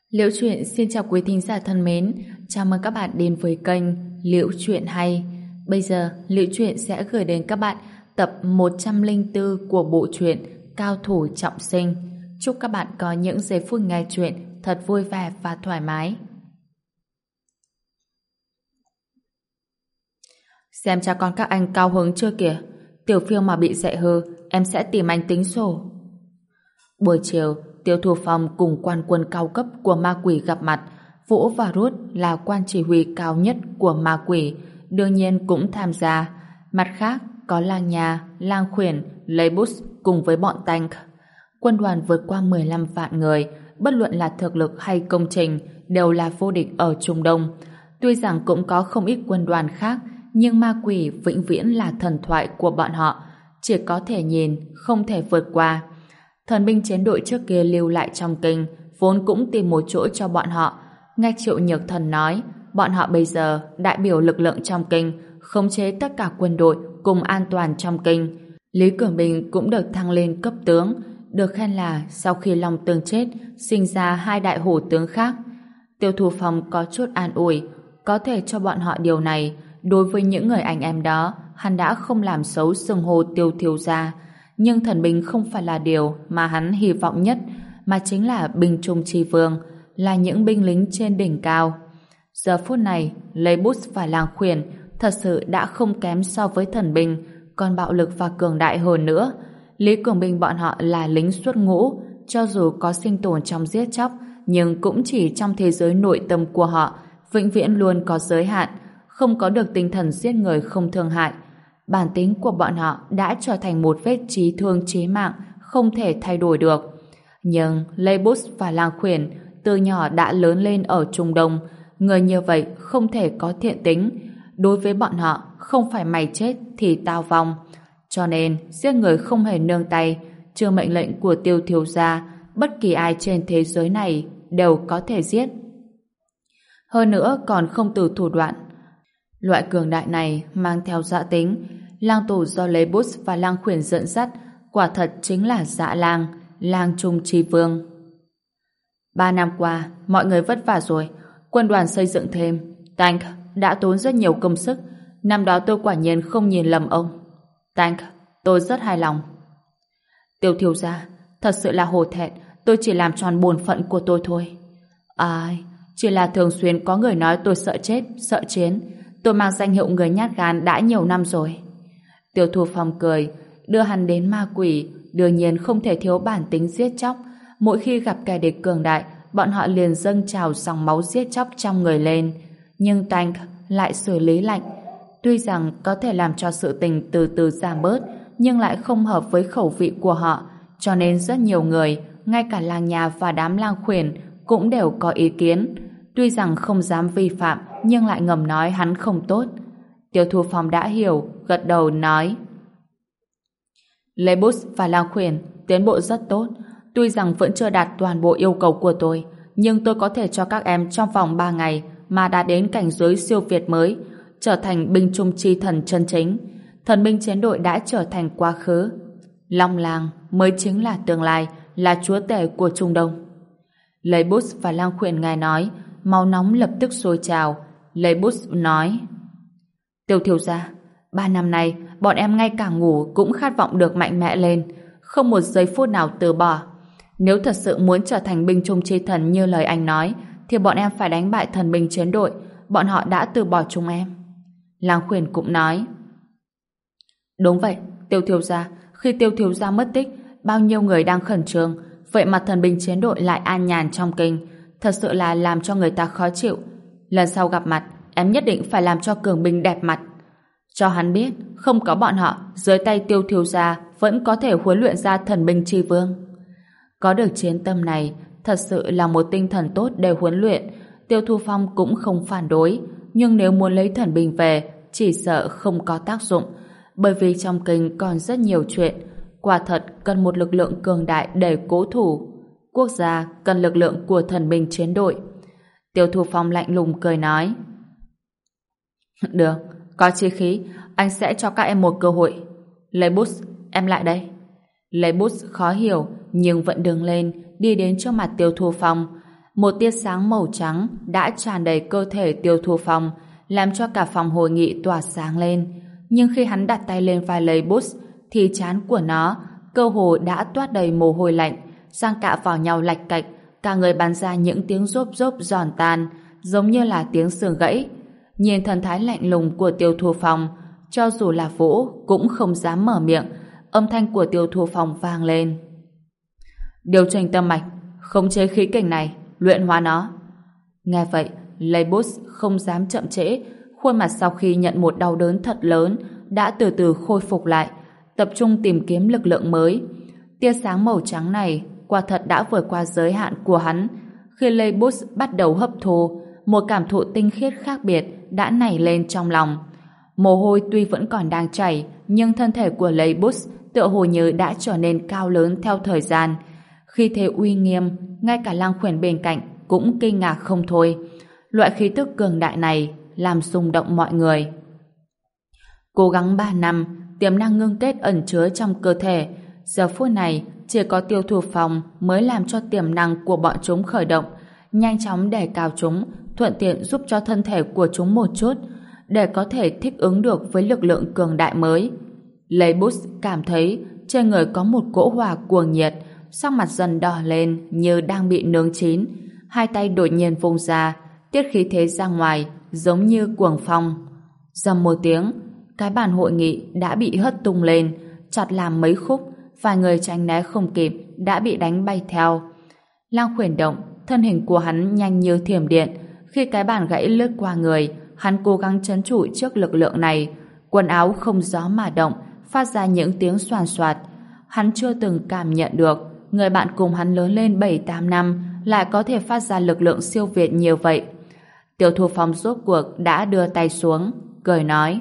Liễu Chuyện xin chào quý thính giả thân mến, chào mừng các bạn đến với kênh Liễu Chuyện Hay. Bây giờ, Liễu Chuyện sẽ gửi đến các bạn tập 104 của bộ truyện Cao Thủ Trọng Sinh. Chúc các bạn có những giây phút nghe chuyện thật vui vẻ và thoải mái. Xem cha con các anh cao hứng chưa kìa, Tiểu Phiêu mà bị dạy hư, em sẽ tìm anh tính sổ. Buổi chiều, Tiêu Thu Phong cùng quan quân cao cấp của ma quỷ gặp mặt. Vũ và Rút là quan chỉ huy cao nhất của ma quỷ, đương nhiên cũng tham gia. Mặt khác, có Lang Nha, Lang Khuyển, Lê Bút cùng với bọn Tank. Quân đoàn vượt qua 15 vạn người, bất luận là thực lực hay công trình, đều là vô địch ở Trung Đông. Tuy rằng cũng có không ít quân đoàn khác, nhưng ma quỷ vĩnh viễn là thần thoại của bọn họ. Chỉ có thể nhìn, không thể vượt qua. Thần binh chiến đội trước kia lưu lại trong kinh vốn cũng tìm một chỗ cho bọn họ. Nghe Triệu Nhược Thần nói, bọn họ bây giờ đại biểu lực lượng trong kinh, khống chế tất cả quân đội cùng an toàn trong kinh. Lý Cường Bình cũng được thăng lên cấp tướng, được khen là sau khi Long Tương chết, sinh ra hai đại hổ tướng khác. Tiêu Thu Phong có chút an ủi, có thể cho bọn họ điều này. Đối với những người anh em đó, hắn đã không làm xấu xưng hô Tiêu thiếu gia. Nhưng thần binh không phải là điều mà hắn hy vọng nhất, mà chính là binh trung tri vương, là những binh lính trên đỉnh cao. Giờ phút này, Lê Bút và Lang Khuyển thật sự đã không kém so với thần binh, còn bạo lực và cường đại hơn nữa. Lý Cường Binh bọn họ là lính xuất ngũ, cho dù có sinh tồn trong giết chóc, nhưng cũng chỉ trong thế giới nội tâm của họ, vĩnh viễn luôn có giới hạn, không có được tinh thần giết người không thương hại. Bản tính của bọn họ đã trở thành một vết chí thương chí mạng không thể thay đổi được. Nhưng Lê Bút và Lang Khuyển từ nhỏ đã lớn lên ở Trung Đông, người như vậy không thể có thiện tính. Đối với bọn họ, không phải mày chết thì tao vong. Cho nên giết người không hề nương tay, trừ mệnh lệnh của Tiêu thiếu gia, bất kỳ ai trên thế giới này đều có thể giết. Hơn nữa còn không từ thủ đoạn. Loại cường đại này mang theo dã tính. Lang tổ do Lê Bút và Lang Khuyển dẫn dắt quả thật chính là dã lang, lang trung tri vương. 3 năm qua, mọi người vất vả rồi, quân đoàn xây dựng thêm. Tank đã tốn rất nhiều công sức. Năm đó tôi quả nhiên không nhìn lầm ông. Tank, tôi rất hài lòng. Tiêu thiếu gia, thật sự là hổ thẹn, tôi chỉ làm tròn bổn phận của tôi thôi. Ai, chỉ là thường xuyên có người nói tôi sợ chết, sợ chiến. Tôi mang danh hiệu người nhát gan đã nhiều năm rồi. Tiêu Thu Phong cười, đưa hắn đến ma quỷ, đương nhiên không thể thiếu bản tính giết chóc. Mỗi khi gặp kẻ địch cường đại, bọn họ liền dâng trào dòng máu giết chóc trong người lên. Nhưng Tank lại xử lý lạnh. Tuy rằng có thể làm cho sự tình từ từ giảm bớt, nhưng lại không hợp với khẩu vị của họ, cho nên rất nhiều người, ngay cả Lang Nha và đám Lang Khuyển cũng đều có ý kiến. Tuy rằng không dám vi phạm, nhưng lại ngầm nói hắn không tốt. Tiêu Thu Phong đã hiểu, gật đầu nói: Lê Bút và Lang Khuyển tiến bộ rất tốt. Tuy rằng vẫn chưa đạt toàn bộ yêu cầu của tôi, nhưng tôi có thể cho các em trong vòng 3 ngày mà đạt đến cảnh giới siêu việt mới, trở thành binh trung chi thần chân chính. Thần binh chiến đội đã trở thành quá khứ. Long Lang mới chính là tương lai, là chúa tể của Trung Đông. Lê Bút và Lang Khuyển nghe nói, máu nóng lập tức sôi trào. Lê Bút nói: Tiêu thiếu gia, 3 năm nay bọn em ngay cả ngủ cũng khát vọng được mạnh mẽ lên, không một giây phút nào từ bỏ. Nếu thật sự muốn trở thành binh trung chi thần như lời anh nói, thì bọn em phải đánh bại thần binh chiến đội. Bọn họ đã từ bỏ chúng em. Lang Khuyển cũng nói: Đúng vậy, Tiêu thiếu gia, khi Tiêu thiếu gia mất tích, bao nhiêu người đang khẩn trương, vậy mà thần binh chiến đội lại an nhàn trong kinh, thật sự là làm cho người ta khó chịu. Lần sau gặp mặt, em nhất định phải làm cho Cường Binh đẹp mặt, cho hắn biết không có bọn họ, dưới tay Tiêu thiếu gia vẫn có thể huấn luyện ra thần binh tri vương. Có được chiến tâm này thật sự là một tinh thần tốt để huấn luyện. Tiêu Thu Phong cũng không phản đối, nhưng nếu muốn lấy thần binh về chỉ sợ không có tác dụng, bởi vì trong kinh còn rất nhiều chuyện. Quả thật cần một lực lượng cường đại để cố thủ. Quốc gia cần lực lượng của thần binh chiến đội. Tiêu Thu Phong lạnh lùng cười nói: Được, có chí khí, anh sẽ cho các em một cơ hội. Lê Bút, em lại đây. Lê Bút khó hiểu nhưng vẫn đứng lên, đi đến trước mặt Tiêu Thu Phong. Một tia sáng màu trắng đã tràn đầy cơ thể Tiêu Thu Phong, làm cho cả phòng hội nghị tỏa sáng lên. Nhưng khi hắn đặt tay lên vai lấy bút, thì trán của nó cơ hồ đã toát đầy mồ hôi lạnh, giang cạ vào nhau lạch cạch, cả người bắn ra những tiếng rốp rốp giòn tan, giống như là tiếng xương gãy. Nhìn thần thái lạnh lùng của Tiêu Thu Phong, cho dù là Vũ cũng không dám mở miệng. Âm thanh của Tiêu Thu Phong vang lên: điều chỉnh tâm mạch, khống chế khí kình này, luyện hóa nó. Nghe vậy, Leibus không dám chậm trễ, khuôn mặt sau khi nhận một đau đớn thật lớn đã từ từ khôi phục lại, tập trung tìm kiếm lực lượng mới. Tia sáng màu trắng này quả thật đã vượt qua giới hạn của hắn. Khi Leibus bắt đầu hấp thu, một cảm thụ tinh khiết khác biệt đã nảy lên trong lòng. Mồ hôi tuy vẫn còn đang chảy, nhưng thân thể của Leibus tựa hồ như đã trở nên cao lớn theo thời gian. Khi thế uy nghiêm, ngay cả Lang Khuyển bên cạnh cũng kinh ngạc không thôi. Loại khí tức cường đại này làm rung động mọi người. Cố gắng 3 năm, tiềm năng ngưng kết ẩn chứa trong cơ thể. Giờ phút này, chỉ có Tiêu Thu Phong mới làm cho tiềm năng của bọn chúng khởi động, nhanh chóng đề cao chúng, thuận tiện giúp cho thân thể của chúng một chút, để có thể thích ứng được với lực lượng cường đại mới. Leibus cảm thấy trên người có một cỗ hỏa cuồng nhiệt, sắc mặt dần đỏ lên như đang bị nướng chín, hai tay đột nhiên vung ra, tiết khí thế ra ngoài giống như cuồng phong. Rầm một tiếng, cái bàn hội nghị đã bị hất tung lên, chặt làm mấy khúc, vài người tránh né không kịp đã bị đánh bay theo. Lang Khuyển động, thân hình của hắn nhanh như thiểm điện. Khi cái bàn gãy lướt qua người, hắn cố gắng trấn trụ trước lực lượng này. Quần áo không gió mà động, phát ra những tiếng xoàn xoạt. Hắn chưa từng cảm nhận được người bạn cùng hắn lớn lên 7-8 năm lại có thể phát ra lực lượng siêu việt nhiều vậy. Tiêu Thu Phong rốt cuộc đã đưa tay xuống, cười nói: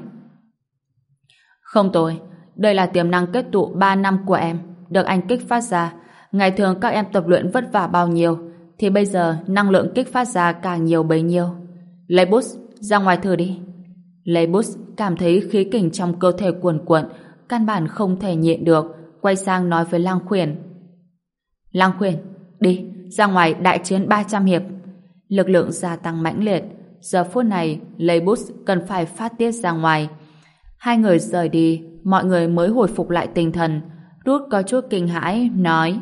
không tồi, đây là tiềm năng kết tụ 3 năm của em, được anh kích phát ra. Ngày thường các em tập luyện vất vả bao nhiêu, thì bây giờ năng lượng kích phát ra càng nhiều bấy nhiêu. Leibus, ra ngoài thử đi. Leibus cảm thấy khí kình trong cơ thể cuồn cuộn, căn bản không thể nhịn được, quay sang nói với Lang Khuyển: Lang Khuyển, đi, ra ngoài đại chiến 300 hiệp. Lực lượng gia tăng mãnh liệt, giờ phút này Leibus cần phải phát tiết ra ngoài. Hai người rời đi, mọi người mới hồi phục lại tinh thần. Rút có chút kinh hãi, nói: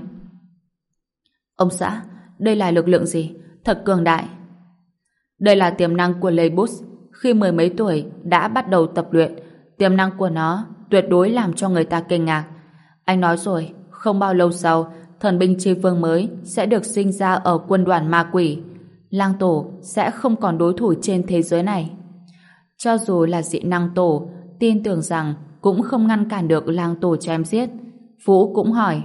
ông xã, đây là lực lượng gì? Thật cường đại. Đây là tiềm năng của Leibus. Khi 10 mấy tuổi đã bắt đầu tập luyện, tiềm năng của nó tuyệt đối làm cho người ta kinh ngạc. Anh nói rồi, không bao lâu sau, thần binh chi vương mới sẽ được sinh ra ở quân đoàn ma quỷ. Lang tổ sẽ không còn đối thủ trên thế giới này. Cho dù là dị năng tổ, tin tưởng rằng cũng không ngăn cản được Lang tổ chém giết. Phú cũng hỏi: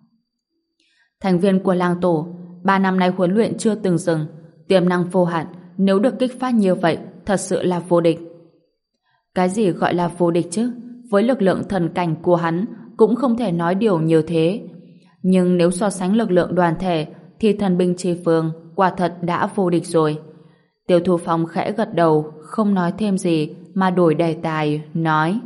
thành viên của Lang tổ 3 năm nay huấn luyện chưa từng dừng, tiềm năng vô hạn, nếu được kích phát như vậy thật sự là vô địch. Cái gì gọi là vô địch chứ? Với lực lượng thần cảnh của hắn cũng không thể nói điều như thế. Nhưng nếu so sánh lực lượng đoàn thể thì thần binh chi vương quả thật đã vô địch rồi. Tiêu Thu Phong khẽ gật đầu, không nói thêm gì mà đổi đề tài, nói: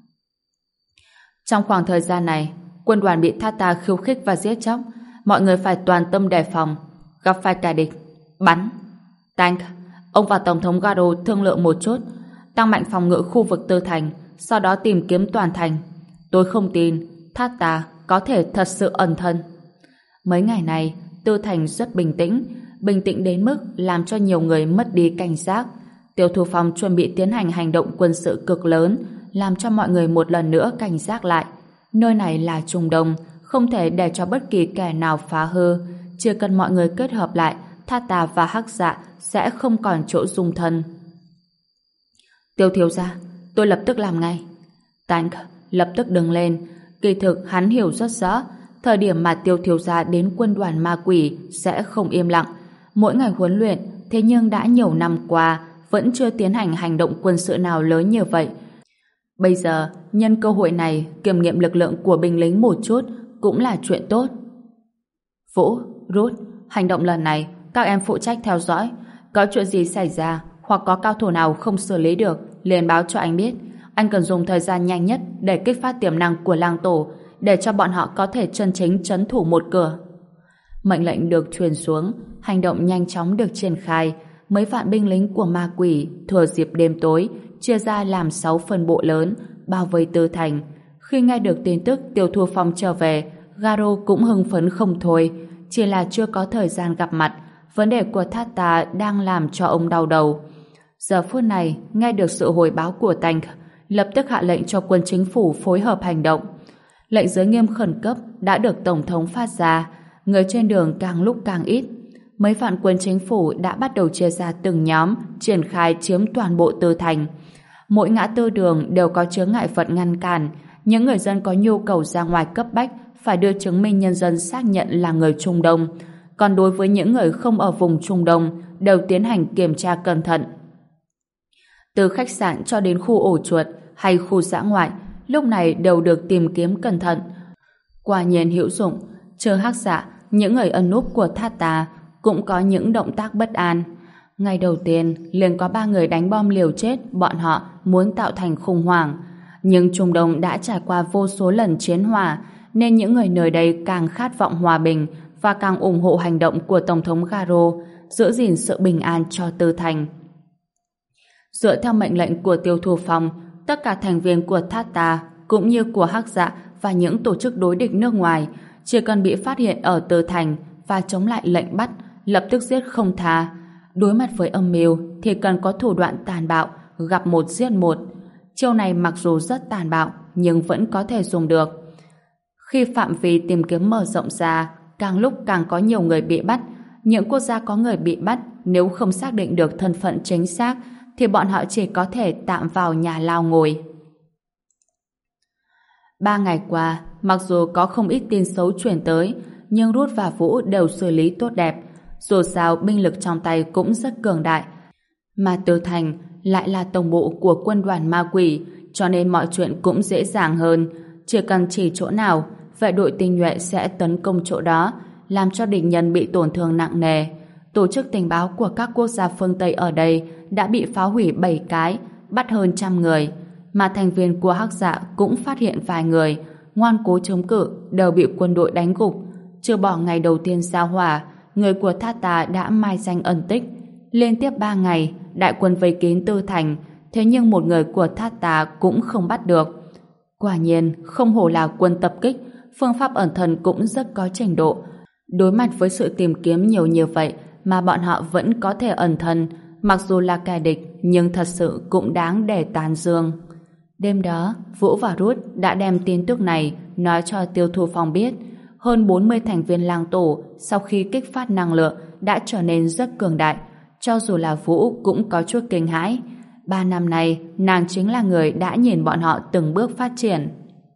trong khoảng thời gian này, quân đoàn bị Thata khiêu khích và giết chóc, mọi người phải toàn tâm đề phòng. Gặp phải kẻ địch, bắn. Tank, ông và Tổng thống Garo thương lượng một chút, tăng mạnh phòng ngự khu vực Tư Thành, sau đó tìm kiếm toàn thành. Tôi không tin Thata có thể thật sự ẩn thân. Mấy ngày này, Tư Thành rất bình tĩnh đến mức làm cho nhiều người mất đi cảnh giác. Tiêu Thu Phong chuẩn bị tiến hành hành động quân sự cực lớn, làm cho mọi người một lần nữa cảnh giác lại. Nơi này là Trung Đông, không thể để cho bất kỳ kẻ nào phá hư. Chỉ cần mọi người kết hợp lại, Thata và Hắc Dạ sẽ không còn chỗ dung thân. Tiêu thiếu gia, tôi lập tức làm ngay. Tank lập tức đứng lên. Kỳ thực hắn hiểu rất rõ, thời điểm mà Tiêu thiếu gia đến quân đoàn ma quỷ sẽ không im lặng. Mỗi ngày huấn luyện, thế nhưng đã nhiều năm qua vẫn chưa tiến hành hành động quân sự nào lớn như vậy. Bây giờ, nhân cơ hội này kiểm nghiệm lực lượng của binh lính một chút cũng là chuyện tốt. Vũ, Rút, hành động lần này các em phụ trách theo dõi. Có chuyện gì xảy ra hoặc có cao thủ nào không xử lý được liền báo cho anh biết. Anh cần dùng thời gian nhanh nhất để kích phát tiềm năng của Lang tổ, để cho bọn họ có thể chân chính trấn thủ một cửa. Mệnh lệnh được truyền xuống, hành động nhanh chóng được triển khai. Mấy vạn binh lính của ma quỷ thừa dịp đêm tối chia ra làm 6 phân bộ lớn bao vây Tư Thành. Khi nghe được tin tức Tiêu Thu Phong trở về, Garo cũng hưng phấn không thôi, chỉ là chưa có thời gian gặp mặt. Vấn đề của Thát Tà đang làm cho ông đau đầu. Giờ phút này, nghe được sự hồi báo của Tank, lập tức hạ lệnh cho quân chính phủ phối hợp hành động. Lệnh giới nghiêm khẩn cấp đã được Tổng thống phát ra, người trên đường càng lúc càng ít. Mấy vạn quân chính phủ đã bắt đầu chia ra từng nhóm, triển khai chiếm toàn bộ Tư Thành. Mỗi ngã tư đường đều có chướng ngại vật ngăn cản. Những người dân có nhu cầu ra ngoài cấp bách phải đưa chứng minh nhân dân xác nhận là người Trung Đông. Còn đối với những người không ở vùng Trung Đông, đều tiến hành kiểm tra cẩn thận. Từ khách sạn cho đến khu ổ chuột hay khu dã ngoại, lúc này đều được tìm kiếm cẩn thận. Quả nhiên hữu dụng, trừ Hắc Dạ, những người ẩn núp của Thát Tà cũng có những động tác bất an. Ngày đầu tiên, liền có 3 người đánh bom liều chết bọn họ muốn tạo thành khủng hoảng. Nhưng Trung Đông đã trải qua vô số lần chiến hỏa, nên những người nơi đây càng khát vọng hòa bình và càng ủng hộ hành động của Tổng thống Garo giữ gìn sự bình an cho Tư Thành. Dựa theo mệnh lệnh của Tiêu Thu Phong, tất cả thành viên của Thát Tà cũng như của Hắc Dạ và những tổ chức đối địch nước ngoài chỉ cần bị phát hiện ở Tư Thành và chống lại lệnh bắt, lập tức giết không tha. Đối mặt với âm mưu thì cần có thủ đoạn tàn bạo, gặp một giết một. Chiêu này mặc dù rất tàn bạo nhưng vẫn có thể dùng được. Khi phạm vi tìm kiếm mở rộng ra, càng lúc càng có nhiều người bị bắt. Những quốc gia có người bị bắt, nếu không xác định được thân phận chính xác thì bọn họ chỉ có thể tạm vào nhà lao ngồi. 3 ngày qua, mặc dù có không ít tin xấu chuyển tới, nhưng Rút và Vũ đều xử lý tốt đẹp. Dù sao binh lực trong tay cũng rất cường đại, mà Tư Thành lại là tổng bộ của quân đoàn ma quỷ, cho nên mọi chuyện cũng dễ dàng hơn. Chỉ cần chỉ chỗ nào, vệ đội tinh nhuệ sẽ tấn công chỗ đó, làm cho địch nhân bị tổn thương nặng nề. Tổ chức tình báo của các quốc gia phương Tây ở đây đã bị phá hủy 7 cái, bắt hơn 100 người, mà thành viên của Hắc Dạ cũng phát hiện vài người ngoan cố chống cự đều bị quân đội đánh gục. Chưa bỏ ngày đầu tiên giao hỏa, người của Thát Tà đã mai danh ẩn tích. Liên tiếp 3 ngày, đại quân vây kín Tư Thành, thế nhưng một người của Thát Tà cũng không bắt được. Quả nhiên, không hổ là quân tập kích, phương pháp ẩn thân cũng rất có trình độ. Đối mặt với sự tìm kiếm nhiều như vậy mà bọn họ vẫn có thể ẩn thân, mặc dù là kẻ địch nhưng thật sự cũng đáng để tán dương. Đêm đó, Vũ và Rút đã đem tin tức này nói cho Tiêu Thu Phong biết. Hơn 40 thành viên lang tổ sau khi kích phát năng lượng đã trở nên rất cường đại. Cho dù là Vũ cũng có chút kinh hãi. 3 năm nay, nàng chính là người đã nhìn bọn họ từng bước phát triển.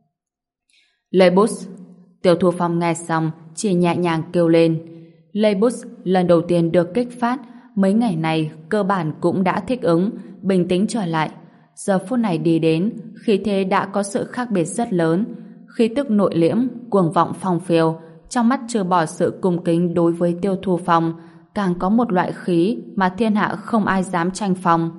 Leibus. Tiêu Thu Phong nghe xong chỉ nhẹ nhàng kêu lên. Leibus lần đầu tiên được kích phát, mấy ngày này cơ bản cũng đã thích ứng, bình tĩnh trở lại. Giờ phút này đi đến, khí thế đã có sự khác biệt rất lớn. Khí tức nội liễm, cuồng vọng phong phiêu, trong mắt trừ bỏ sự cung kính đối với Tiêu Thu Phong, càng có một loại khí mà thiên hạ không ai dám tranh phong.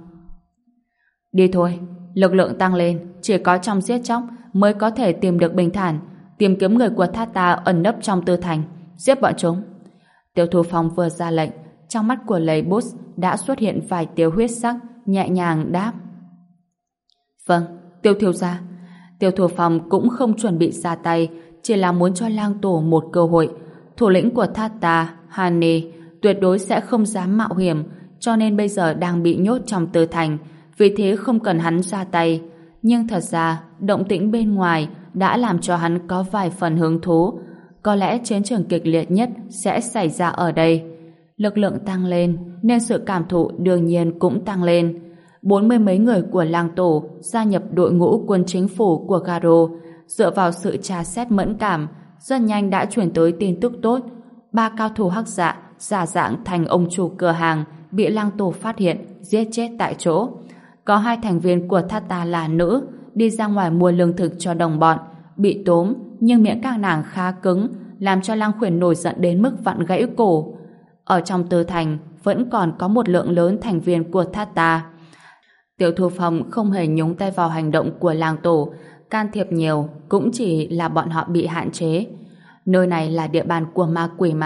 Đi thôi, lực lượng tăng lên, chỉ có trong giết chóc mới có thể tìm được bình thản, tìm kiếm người của Thát Tà ẩn nấp trong Tư Thành, giết bọn chúng. Tiêu Thu Phong vừa ra lệnh, trong mắt của Leibus đã xuất hiện vài tia huyết sắc, nhẹ nhàng đáp. Vâng, Tiêu thiếu gia. Tiêu Thu Phong cũng không chuẩn bị ra tay, chỉ là muốn cho lang tổ một cơ hội. Thủ lĩnh của Thát Tà, Hani, tuyệt đối sẽ không dám mạo hiểm, cho nên bây giờ đang bị nhốt trong Tư Thành, vì thế không cần hắn ra tay. Nhưng thật ra, động tĩnh bên ngoài đã làm cho hắn có vài phần hứng thú. Có lẽ chiến trường kịch liệt nhất sẽ xảy ra ở đây. Lực lượng tăng lên, nên sự cảm thụ đương nhiên cũng tăng lên. 40 mấy người của lang tổ gia nhập đội ngũ quân chính phủ của Garo, dựa vào sự tra xét mẫn cảm, rất nhanh đã chuyển tới tin tức tốt. 3 cao thủ Hắc Dạ giả dạng thành ông chủ cửa hàng bị lang tổ phát hiện, giết chết tại chỗ. Có 2 thành viên của Thát Tà là nữ, đi ra ngoài mua lương thực cho đồng bọn, bị tóm, nhưng miệng các nàng khá cứng, làm cho Lang Khuyển nổi giận đến mức vặn gãy cổ. Ở trong Tư Thành vẫn còn có một lượng lớn thành viên của Thát Tà. Tiêu Thu Phong không hề nhúng tay vào hành động của lang tổ, can thiệp nhiều cũng chỉ là bọn họ bị hạn chế. Nơi này là địa bàn của ma quỷ mà,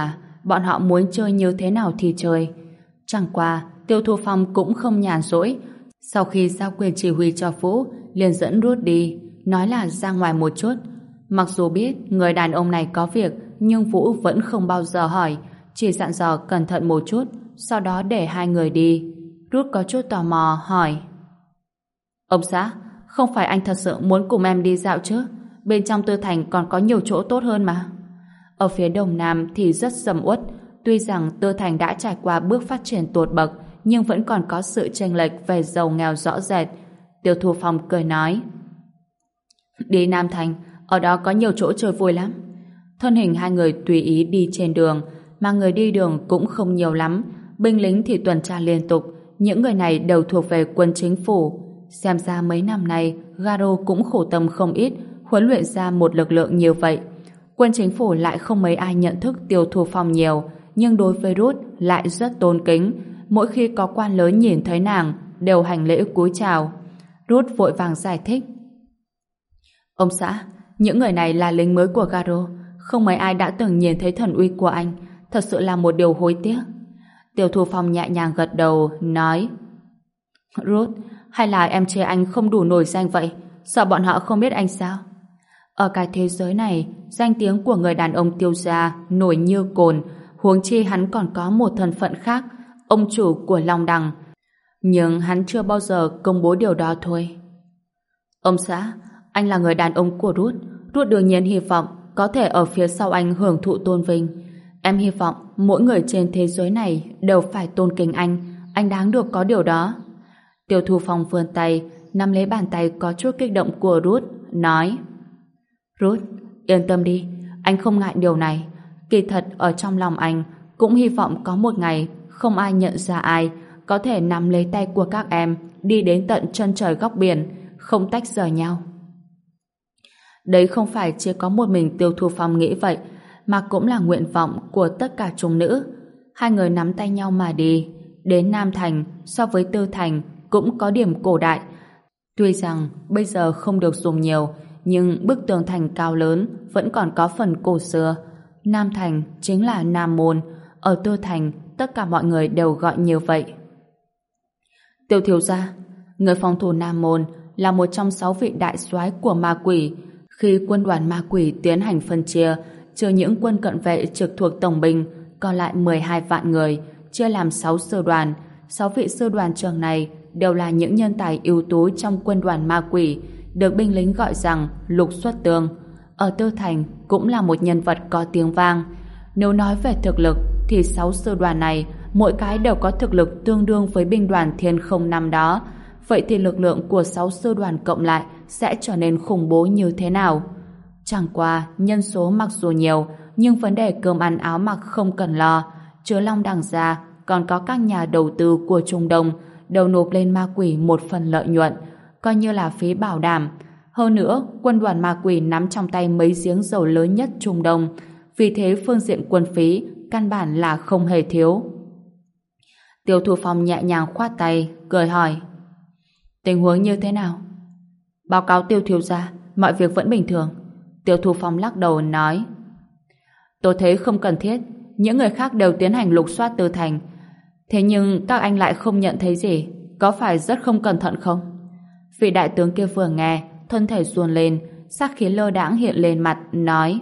bọn họ muốn chơi như thế nào thì chơi. Chẳng qua, Tiêu Thu Phong cũng không nhàn rỗi. Sau khi giao quyền chỉ huy cho Vũ, liền dẫn Rút đi, nói là ra ngoài một chút. Mặc dù biết người đàn ông này có việc, nhưng Vũ vẫn không bao giờ hỏi, chỉ dặn dò cẩn thận một chút, sau đó để hai người đi. Rút có chút tò mò hỏi: Ông xã, không phải anh thật sự muốn cùng em đi dạo chứ? Bên trong Tư Thành còn có nhiều chỗ tốt hơn mà. Ở phía Đông Nam thì rất sầm uất, tuy rằng Tư Thành đã trải qua bước phát triển tột bậc, nhưng vẫn còn có sự chênh lệch về giàu nghèo rõ rệt. Tiêu Thu Phong cười nói: Đi Nam Thành, ở đó có nhiều chỗ chơi vui lắm. Thân hình hai người tùy ý đi trên đường, mà người đi đường cũng không nhiều lắm, binh lính thì tuần tra liên tục, những người này đều thuộc về quân chính phủ. Xem ra mấy năm nay, Garo cũng khổ tâm không ít, huấn luyện ra một lực lượng như vậy. Quân chính phủ lại không mấy ai nhận thức Tiêu Thu Phong nhiều, nhưng đối với Ruth lại rất tôn kính. Mỗi khi có quan lớn nhìn thấy nàng, đều hành lễ cúi chào. Ruth vội vàng giải thích: Ông xã, những người này là lính mới của Garo, không mấy ai đã từng nhìn thấy thần uy của anh, thật sự là một điều hối tiếc. Tiêu Thu Phong nhẹ nhàng gật đầu, nói: Ruth, hay là em chê anh không đủ nổi danh vậy? Sợ bọn họ không biết anh sao? Ở cái thế giới này, danh tiếng của người đàn ông Tiêu gia nổi như cồn, huống chi hắn còn có một thân phận khác, ông chủ của Long Đằng. Nhưng hắn chưa bao giờ công bố điều đó thôi. Ông xã, anh là người đàn ông của Ruth. Ruth đương nhiên hy vọng có thể ở phía sau anh hưởng thụ tôn vinh. Em hy vọng mỗi người trên thế giới này đều phải tôn kính anh đáng được có điều đó. Tiêu Thu Phong vươn tay, nắm lấy bàn tay có chút kích động của Ruth, nói: Ruth, yên tâm đi, anh không ngại điều này. Kỳ thật ở trong lòng anh cũng hy vọng có một ngày không ai nhận ra ai, có thể nắm lấy tay của các em đi đến tận chân trời góc biển, không tách rời nhau. Đấy không phải chỉ có một mình Tiêu Thu Phong nghĩ vậy, mà cũng là nguyện vọng của tất cả chúng nữ. Hai người nắm tay nhau mà đi. Đến Nam Thành, so với Tư Thành cũng có điểm cổ đại. Tuy rằng bây giờ không được dùng nhiều, nhưng bức tường thành cao lớn vẫn còn có phần cổ xưa. Nam Thành chính là Nam Môn, ở Tư Thành tất cả mọi người đều gọi như vậy. Tiêu thiếu gia, người phòng thủ Nam Môn là một trong 6 vị đại soái của ma quỷ. Khi quân đoàn ma quỷ tiến hành phân chia, trừ những quân cận vệ trực thuộc tổng binh, còn lại 12 vạn người, chia làm 6 sư đoàn. 6 vị sư đoàn trưởng này đều là những nhân tài ưu tú trong quân đoàn ma quỷ, được binh lính gọi rằng Lục Xuất Tương. Ở Tư Thành cũng là một nhân vật có tiếng vang. Nếu nói về thực lực thì 6 sư đoàn này mỗi cái đều có thực lực tương đương với binh đoàn Thiên Không năm đó. Vậy thì lực lượng của 6 sư đoàn cộng lại sẽ trở nên khủng bố như thế nào? Chẳng qua nhân số mặc dù nhiều, nhưng vấn đề cơm ăn áo mặc không cần lo. Chứ Long Đằng ra còn có các nhà đầu tư của Trung Đông đều nộp lên ma quỷ một phần lợi nhuận, coi như là phí bảo đảm. Hơn nữa, quân đoàn ma quỷ nắm trong tay mấy giếng dầu lớn nhất Trung Đông, vì thế phương diện quân phí căn bản là không hề thiếu. Tiêu Thu Phong nhẹ nhàng khoát tay, cười hỏi: Tình huống như thế nào? Báo cáo Tiêu thiếu gia, mọi việc vẫn bình thường. Tiêu Thu Phong lắc đầu nói: Tôi thấy không cần thiết, những người khác đều tiến hành lục soát Tư Thành. Thế nhưng các anh lại không nhận thấy gì, có phải rất không cẩn thận không? Vị đại tướng kia vừa nghe, thân thể run lên, sát khí lơ đãng hiện lên mặt, nói: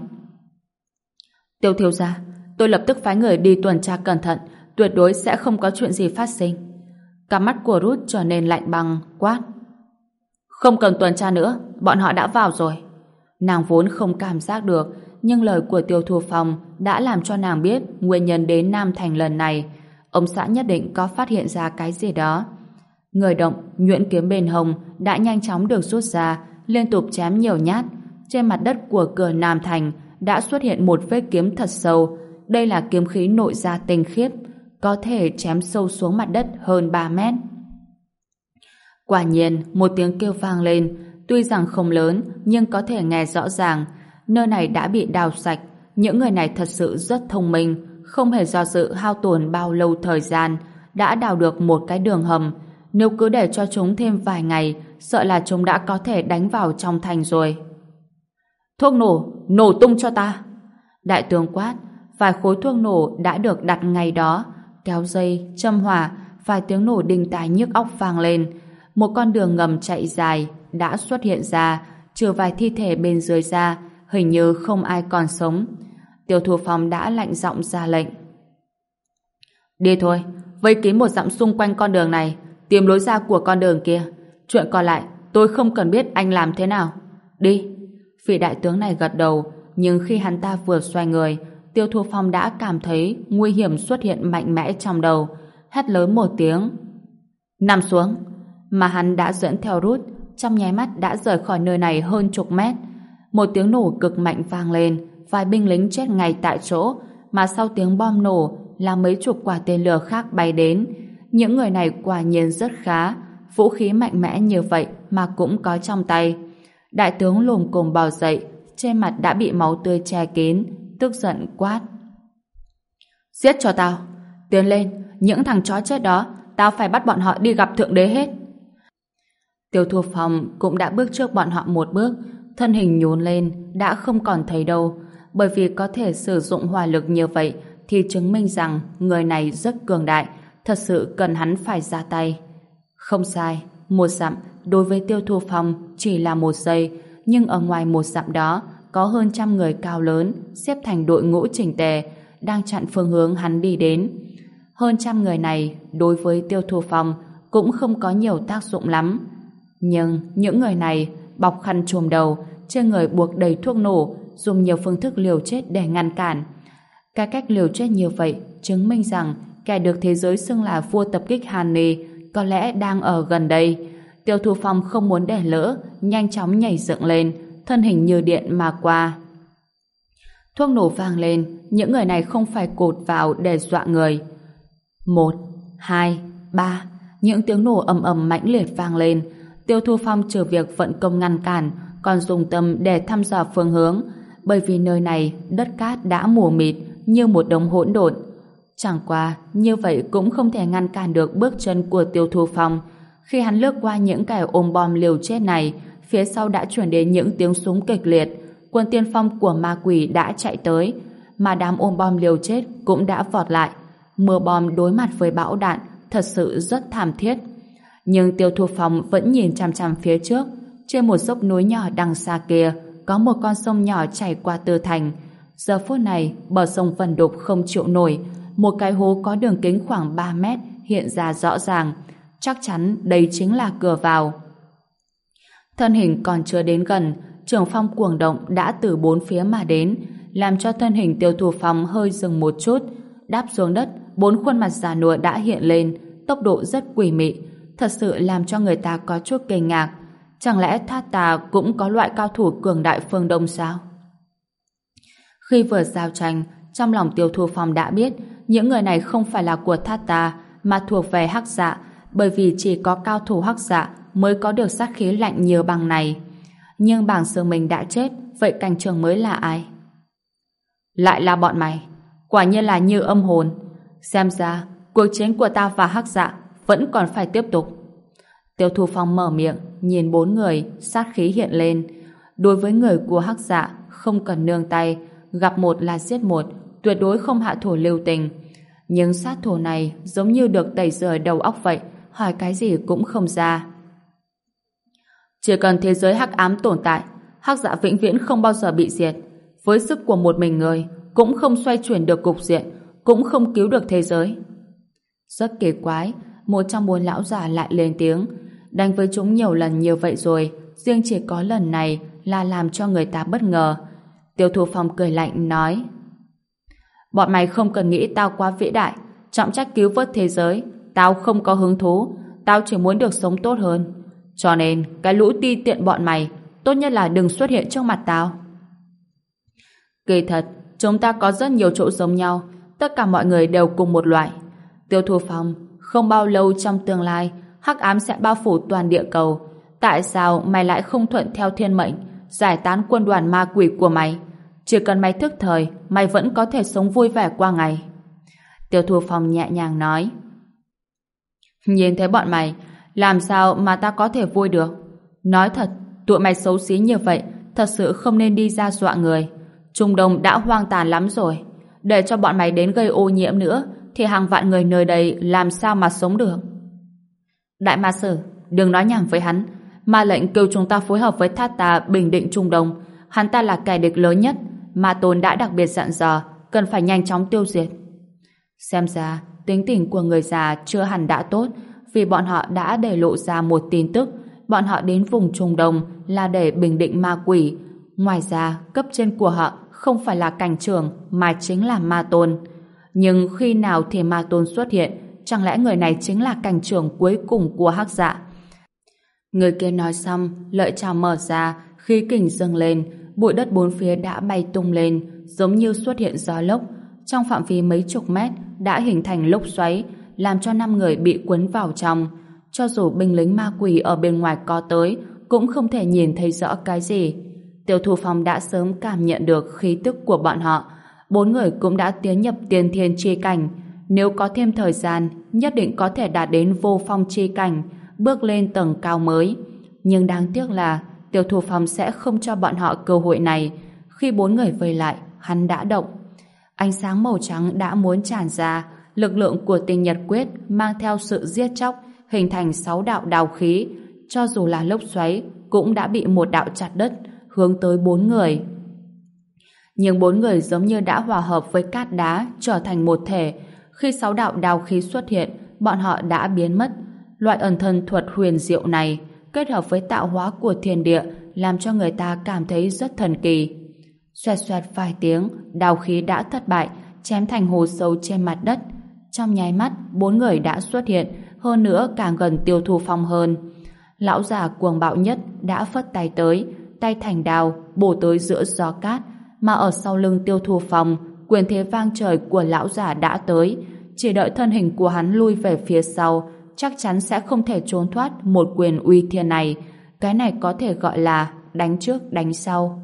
Tiêu thiếu gia, tôi lập tức phái người đi tuần tra cẩn thận, tuyệt đối sẽ không có chuyện gì phát sinh. Cặp mắt của Ruth trở nên lạnh băng, quát: Không cần tuần tra nữa, bọn họ đã vào rồi. Nàng vốn không cảm giác được, nhưng lời của Tiêu Thu Phong đã làm cho nàng biết nguyên nhân đến Nam Thành lần này. Ông xã nhất định có phát hiện ra cái gì đó. Người động, nhuyễn kiếm bên hông đã nhanh chóng được rút ra, liên tục chém nhiều nhát. Trên mặt đất của cửa Nam Thành đã xuất hiện một vết kiếm thật sâu. Đây là kiếm khí nội gia tinh khiết, có thể chém sâu xuống mặt đất hơn 3 mét. Quả nhiên, một tiếng kêu vang lên, tuy rằng không lớn, nhưng có thể nghe rõ ràng. Nơi này đã bị đào sạch. Những người này thật sự rất thông minh, không hề do dự hao tổn bao lâu thời gian, đã đào được một cái đường hầm. Nếu cứ để cho chúng thêm vài ngày, sợ là chúng đã có thể đánh vào trong thành rồi. Thuốc nổ, nổ tung cho ta! Đại tướng quát, Vài khối thuốc nổ đã được đặt ngay đó, kéo dây, châm hỏa, vài tiếng nổ đinh tai nhức óc vang lên. Một con đường ngầm chạy dài đã xuất hiện ra, trừ vài thi thể bên dưới ra, hình như không ai còn sống. Tiêu Thu Phong đã lạnh giọng ra lệnh. Đi thôi, vây kín một dặm xung quanh con đường này, tìm lối ra của con đường kia. Chuyện còn lại, tôi không cần biết anh làm thế nào. Đi. Vị đại tướng này gật đầu, nhưng khi hắn ta vừa xoay người, Tiêu Thu Phong đã cảm thấy nguy hiểm xuất hiện mạnh mẽ trong đầu, hét lớn một tiếng. Nằm xuống. Mà hắn đã dẫn theo rút, trong nháy mắt đã rời khỏi nơi này hơn chục mét. Một tiếng nổ cực mạnh vang lên, vài binh lính chết ngay tại chỗ, mà sau tiếng bom nổ là mấy chục quả tên lửa khác bay đến. Những người này quả nhiên rất khá, vũ khí mạnh mẽ như vậy mà cũng có trong tay. Đại tướng lồm cồm bò dậy, trên mặt đã bị máu tươi che kín, tức giận quát. Giết cho tao! Tiến lên, những thằng chó chết đó, tao phải bắt bọn họ đi gặp Thượng Đế hết. Tiêu Thu Phong cũng đã bước trước bọn họ một bước, thân hình nhún lên, đã không còn thấy đâu, bởi vì có thể sử dụng hỏa lực như vậy thì chứng minh rằng người này rất cường đại, thật sự cần hắn phải ra tay. Không sai, một dặm đối với Tiêu Thu Phong chỉ là một giây, nhưng ở ngoài một dặm đó có hơn 100 người cao lớn xếp thành đội ngũ chỉnh tề đang chặn phương hướng hắn đi đến. Hơn 100 người này đối với Tiêu Thu Phong cũng không có nhiều tác dụng lắm, nhưng những người này bọc khăn trùm đầu, trên người buộc đầy thuốc nổ, dùng nhiều phương thức liều chết để ngăn cản. Cái cách liều chết như vậy chứng minh rằng kẻ được thế giới xưng là vua tập kích Hàn Ni có lẽ đang ở gần đây. Tiêu Thu Phong không muốn để lỡ, nhanh chóng nhảy dựng lên, thân hình như điện mà qua. Thuốc nổ vang lên, những người này không phải cột vào để dọa người. 1, 2, 3, những tiếng nổ ầm ầm mãnh liệt vang lên. Tiêu Thu Phong trừ việc vận công ngăn cản, còn dùng tâm để thăm dò phương hướng, bởi vì nơi này đất cát đã mù mịt như một đống hỗn độn. Chẳng qua như vậy cũng không thể ngăn cản được bước chân của Tiêu Thu Phong. Khi hắn lướt qua những kẻ ôm bom liều chết này, phía sau đã chuyển đến những tiếng súng kịch liệt. Quân tiên phong của ma quỷ đã chạy tới, mà đám ôm bom liều chết cũng đã vọt lại. Mưa bom đối mặt với bão đạn thật sự rất thảm thiết. Nhưng Tiêu Thu Phong vẫn nhìn chằm chằm phía trước. Trên một dốc núi nhỏ đằng xa kia có một con sông nhỏ chảy qua Tư Thành. Giờ phút này bờ sông vần đục không chịu nổi, một cái hố có đường kính khoảng 3 mét hiện ra rõ ràng. Chắc chắn đây chính là cửa vào. Thân hình còn chưa đến gần, trường phong cuồng động đã từ bốn phía mà đến, làm cho thân hình Tiêu Thu Phong hơi dừng một chút. Đáp xuống đất, 4 khuôn mặt già nua đã hiện lên, tốc độ rất quỷ mị, thật sự làm cho người ta có chút kinh ngạc. Chẳng lẽ Thát Tà cũng có loại cao thủ cường đại phương Đông sao? Khi vừa giao tranh, trong lòng Tiêu Thu Phong đã biết những người này không phải là của Thát Tà mà thuộc về Hắc Dạ, bởi vì chỉ có cao thủ Hắc Dạ mới có được sát khí lạnh như băng này. Nhưng Bàng Sương Minh đã chết, vậy cảnh trường mới là ai? Lại là bọn mày, quả nhiên là như âm hồn. Xem ra cuộc chiến của ta và Hắc Dạ vẫn còn phải tiếp tục. Tiêu Thu Phong mở miệng, nhìn 4 người, sát khí hiện lên. Đối với người của Hắc Dạ không cần nương tay, gặp một là giết một, tuyệt đối không hạ thủ lưu tình. Nhưng sát thủ này giống như được tẩy rửa đầu óc vậy, hỏi cái gì cũng không ra. Chỉ cần thế giới hắc ám tồn tại, Hắc Dạ vĩnh viễn không bao giờ bị diệt. Với sức của một mình người, cũng không xoay chuyển được cục diện, cũng không cứu được thế giới. Rất kỳ quái, một trong 4 lão già lại lên tiếng. Đánh với chúng nhiều lần như vậy rồi, riêng chỉ có lần này là làm cho người ta bất ngờ. Tiêu Thu Phong cười lạnh nói: bọn mày không cần nghĩ tao quá vĩ đại, trọng trách cứu vớt thế giới, tao không có hứng thú, tao chỉ muốn được sống tốt hơn. Cho nên cái lũ ti tiện bọn mày tốt nhất là đừng xuất hiện trước mặt tao. Kỳ thật, chúng ta có rất nhiều chỗ giống nhau, tất cả mọi người đều cùng một loại. Tiêu Thu Phong, không bao lâu trong tương lai, hắc ám sẽ bao phủ toàn địa cầu. Tại sao mày lại không thuận theo thiên mệnh, giải tán quân đoàn ma quỷ của mày? Chỉ cần mày thức thời, mày vẫn có thể sống vui vẻ qua ngày. Tiêu Thu Phong nhẹ nhàng nói: nhìn thấy bọn mày, làm sao mà ta có thể vui được? Nói thật, tụi mày xấu xí như vậy, thật sự không nên đi ra dọa người. Trung Đông đã hoang tàn lắm rồi. Để cho bọn mày đến gây ô nhiễm nữa thì hàng vạn người nơi đây làm sao mà sống được. Đại ma sử, đừng nói nhảm với hắn. Ma lệnh kêu chúng ta phối hợp với Thát Ta bình định Trung Đông. Hắn ta là kẻ địch lớn nhất. Ma Tôn đã đặc biệt dặn dò cần phải nhanh chóng tiêu diệt. Xem ra tính tình của người già chưa hẳn đã tốt, vì bọn họ đã để lộ ra một tin tức. Bọn họ đến vùng Trung Đông là để bình định ma quỷ. Ngoài ra, cấp trên của họ không phải là cảnh trưởng mà chính là Ma Tôn. Nhưng khi nào thì Ma Tôn xuất hiện, chẳng lẽ người này chính là cảnh trưởng cuối cùng của Hắc Dạ? Người kia nói xong, lợi chảo mở ra, khí kình dâng lên, bụi đất bốn phía đã bay tung lên, giống như xuất hiện gió lốc. Trong phạm vi mấy chục mét đã hình thành lốc xoáy, làm cho 5 người bị cuốn vào trong. Cho dù binh lính ma quỷ ở bên ngoài có tới, cũng không thể nhìn thấy rõ cái gì. Tiêu Thu Phong đã sớm cảm nhận được khí tức của bọn họ. 4 người cũng đã tiến nhập tiên thiên chi cảnh. Nếu có thêm thời gian, nhất định có thể đạt đến vô phong chi cảnh, bước lên tầng cao mới. Nhưng đáng tiếc là Tiêu Thu Phong sẽ không cho bọn họ cơ hội này. Khi 4 người vây lại, hắn đã động. Ánh sáng màu trắng đã muốn tràn ra, lực lượng của Tinh Nhật Quyết mang theo sự giết chóc, hình thành 6 đạo đao khí. Cho dù là lốc xoáy, cũng đã bị một đạo chặt đứt, hướng tới 4 người. Nhưng 4 người giống như đã hòa hợp với cát đá, trở thành một thể. Khi 6 đạo đao khí xuất hiện, bọn họ đã biến mất. Loại ẩn thân thuật huyền diệu này, kết hợp với tạo hóa của thiên địa, làm cho người ta cảm thấy rất thần kỳ. Xoẹt xoẹt vài tiếng, đao khí đã thất bại, chém thành hố sâu trên mặt đất. Trong nháy mắt, 4 người đã xuất hiện, hơn nữa càng gần Tiêu Thu Phong hơn. Lão già cuồng bạo nhất đã phất tay tới, tay thành đao bổ tới giữa gió cát, mà ở sau lưng Tiêu Thu Phong, quyền thế vang trời của lão già đã tới. Chỉ đợi thân hình của hắn lui về phía sau, chắc chắn sẽ không thể trốn thoát một quyền uy thiên này. Cái này có thể gọi là đánh trước đánh sau.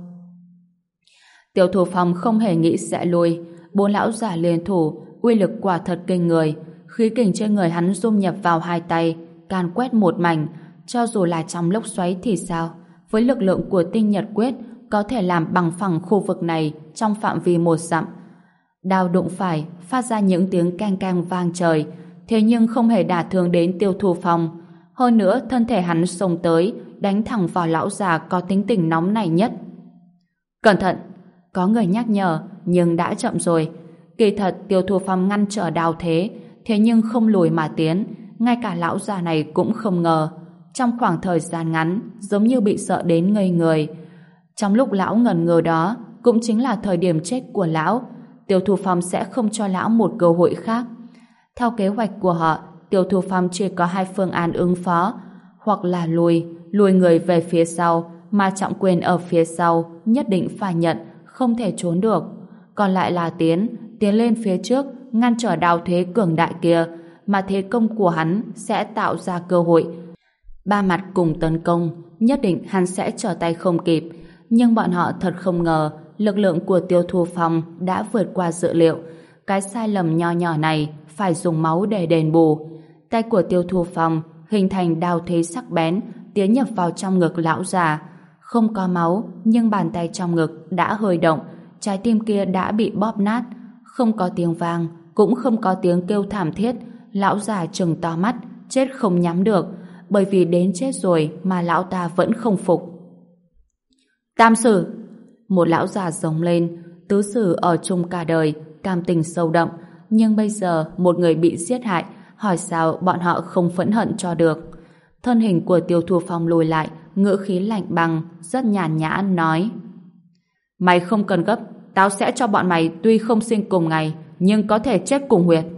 Tiêu Thu Phong không hề nghĩ sẽ lui. 4 lão già liên thủ, uy lực quả thật kinh người. Khí kình trên người hắn dung nhập vào hai tay, càn quét một mảnh. Cho dù là trong lốc xoáy thì sao? Với lực lượng của Tinh Nhật Quyết, có thể làm bằng phẳng khu vực này trong phạm vi 1 dặm. Đao đụng phải, phát ra những tiếng keng keng vang trời, thế nhưng không hề đả thương đến Tiêu Thu Phong. Hơn nữa, thân thể hắn xông tới, đánh thẳng vào lão già có tính tình nóng này nhất. Cẩn thận! Có người nhắc nhở, nhưng đã chậm rồi. Kỳ thật, Tiêu Thu Phong ngăn trở đao thế, thế nhưng không lùi mà tiến. Ngay cả lão già này cũng không ngờ. Trong khoảng thời gian ngắn, giống như bị sợ đến ngây người. Trong lúc lão ngần ngơ đó, cũng chính là thời điểm chết của lão. Tiêu Thu Phong sẽ không cho lão một cơ hội khác. Theo kế hoạch của họ, Tiêu Thu Phong chỉ có 2 phương án ứng phó, hoặc là lùi người về phía sau, mà trọng quyền ở phía sau nhất định phải nhận, không thể trốn được. Còn lại là tiến lên phía trước, ngăn trở đao thế cường đại kia, mà thế công của hắn sẽ tạo ra cơ hội. 3 mặt cùng tấn công, nhất định hắn sẽ trở tay không kịp. Nhưng bọn họ thật không ngờ, lực lượng của Tiêu Thu Phong đã vượt qua dự liệu. Cái sai lầm nho nhỏ này phải dùng máu để đền bù. Tay của Tiêu Thu Phong hình thành đao thế sắc bén, tiến nhập vào trong ngực lão già. Không có máu, nhưng bàn tay trong ngực đã hơi động, trái tim kia đã bị bóp nát. Không có tiếng vang, cũng không có tiếng kêu thảm thiết. Lão già trừng to mắt, chết không nhắm được, bởi vì đến chết rồi mà lão ta vẫn không phục. Tam sử! Một lão già giống lên. Tứ sử ở chung cả đời, cảm tình sâu đậm, nhưng bây giờ một người bị giết hại, hỏi sao bọn họ không phẫn hận cho được. Thân hình của Tiêu Thu Phong lùi lại, ngữ khí lạnh băng, rất nhàn nhã nói: Mày không cần gấp, tao sẽ cho bọn mày tuy không sinh cùng ngày, nhưng có thể chết cùng huyệt.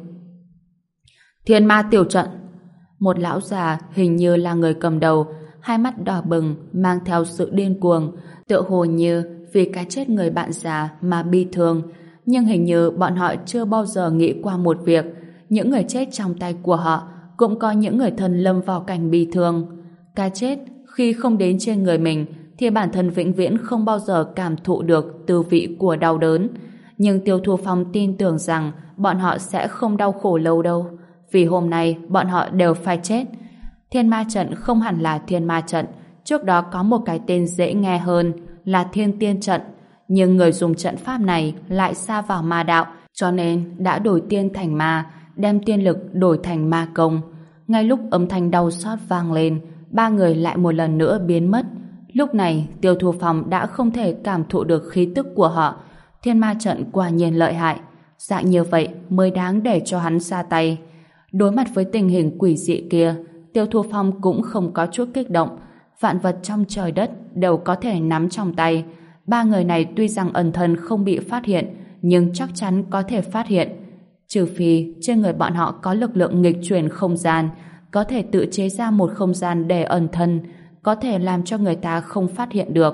Thiên ma tiểu trận! Một lão già hình như là người cầm đầu, hai mắt đỏ bừng, mang theo sự điên cuồng, tựa hồ như vì cái chết người bạn già mà bi thương. Nhưng hình như bọn họ chưa bao giờ nghĩ qua một việc, những người chết trong tay của họ cũng có những người thân lâm vào cảnh bi thương. Cái chết khi không đến trên người mình thì bản thân vĩnh viễn không bao giờ cảm thụ được tư vị của đau đớn. Nhưng Tiêu Thu Phong tin tưởng rằng bọn họ sẽ không đau khổ lâu đâu, vì hôm nay bọn họ đều phải chết. Thiên ma trận không hẳn là thiên ma trận, trước đó có một cái tên dễ nghe hơn là thiên tiên trận, nhưng người dùng trận pháp này lại sa vào ma đạo, Cho nên đã đổi tiên thành ma, đem tiên lực đổi thành ma công. Ngay lúc âm thanh đau xót vang lên, ba người lại một lần nữa biến mất. Lúc này, Tiêu Thu Phong đã không thể cảm thụ được khí tức của họ. Thiên ma trận quả nhiên lợi hại. Dạng như vậy mới đáng để cho hắn ra tay. Đối mặt với tình hình quỷ dị kia, Tiêu Thu Phong cũng không có chút kích động. Vạn vật trong trời đất đều có thể nắm trong tay. Ba người này tuy rằng ẩn thân không bị phát hiện, nhưng chắc chắn có thể phát hiện. Trừ phi trên người bọn họ có lực lượng nghịch chuyển không gian, có thể tự chế ra một không gian để ẩn thân, có thể làm cho người ta không phát hiện được.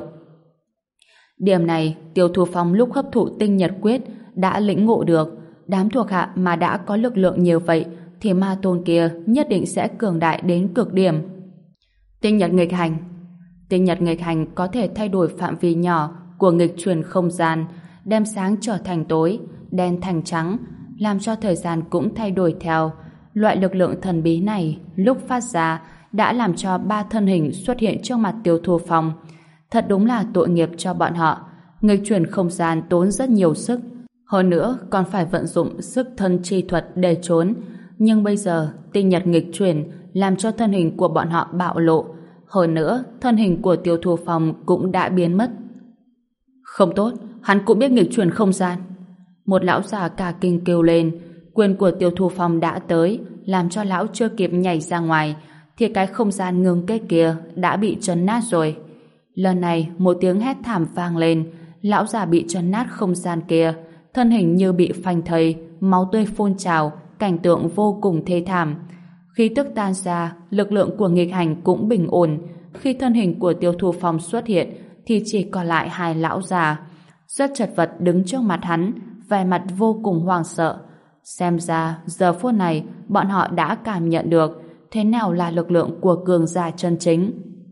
Điểm này, Tiêu Thu Phong lúc hấp thụ tinh nhật quyết đã lĩnh ngộ được. Đám thuộc hạ mà đã có lực lượng nhiều vậy, thì ma tôn kia nhất định sẽ cường đại đến cực điểm. Tinh nhật nghịch hành. Tinh nhật nghịch hành có thể thay đổi phạm vi nhỏ của nghịch chuyển không gian, đem sáng trở thành tối, đen thành trắng, làm cho thời gian cũng thay đổi theo. Loại lực lượng thần bí này lúc phát ra đã làm cho ba thân hình xuất hiện trước mặt Tiêu Thu Phong. Thật đúng là tội nghiệp cho bọn họ. Nghịch chuyển không gian tốn rất nhiều sức, hơn nữa còn phải vận dụng sức thân chi thuật để trốn. Nhưng bây giờ tinh nhật nghịch chuyển làm cho thân hình của bọn họ bạo lộ. Hơn nữa, thân hình của Tiêu Thu Phong cũng đã biến mất. Không tốt, hắn cũng biết nghịch chuyển không gian. Một lão già cả kinh kêu lên. Quyền của Tiêu Thu Phong đã tới, làm cho lão chưa kịp nhảy ra ngoài, thì cái không gian ngưng kết kia đã bị trấn nát rồi. Lần này, một tiếng hét thảm vang lên, lão già bị trấn nát không gian kia, thân hình như bị phanh thây, máu tươi phun trào, cảnh tượng vô cùng thê thảm. Khi tức tan ra, lực lượng của nghịch hành cũng bình ổn. Khi thân hình của Tiêu Thu Phong xuất hiện, thì chỉ còn lại hai lão già, rất chật vật đứng trước mặt hắn, vẻ mặt vô cùng hoảng sợ. Xem ra, giờ phút này, bọn họ đã cảm nhận được thế nào là lực lượng của cường giả chân chính.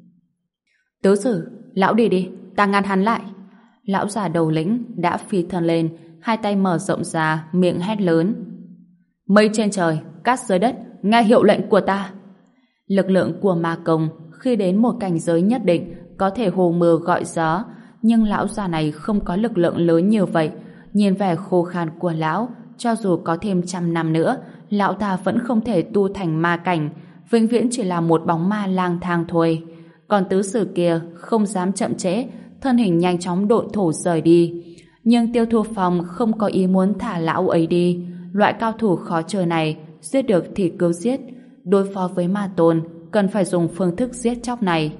Tứ sử, lão đi đi, ta ngăn hắn lại. Lão già đầu lĩnh đã phi thân lên, hai tay mở rộng ra, miệng hét lớn. Mây trên trời, cát dưới đất, nghe hiệu lệnh của ta. Lực lượng của ma công khi đến một cảnh giới nhất định có thể hồ mưa gọi gió, nhưng lão già này không có lực lượng lớn như vậy. Nhìn vẻ khô khan của lão, cho dù có thêm 100 năm nữa, lão ta vẫn không thể tu thành ma cảnh, vĩnh viễn chỉ là một bóng ma lang thang thôi. Còn tứ sử kia không dám chậm trễ, thân hình nhanh chóng độn thổ rời đi. Nhưng Tiêu Thu Phong không có ý muốn thả lão ấy đi. Loại cao thủ khó chơi này, giết được thì cứ giết. Đối phó với ma tôn, cần phải dùng phương thức giết chóc này.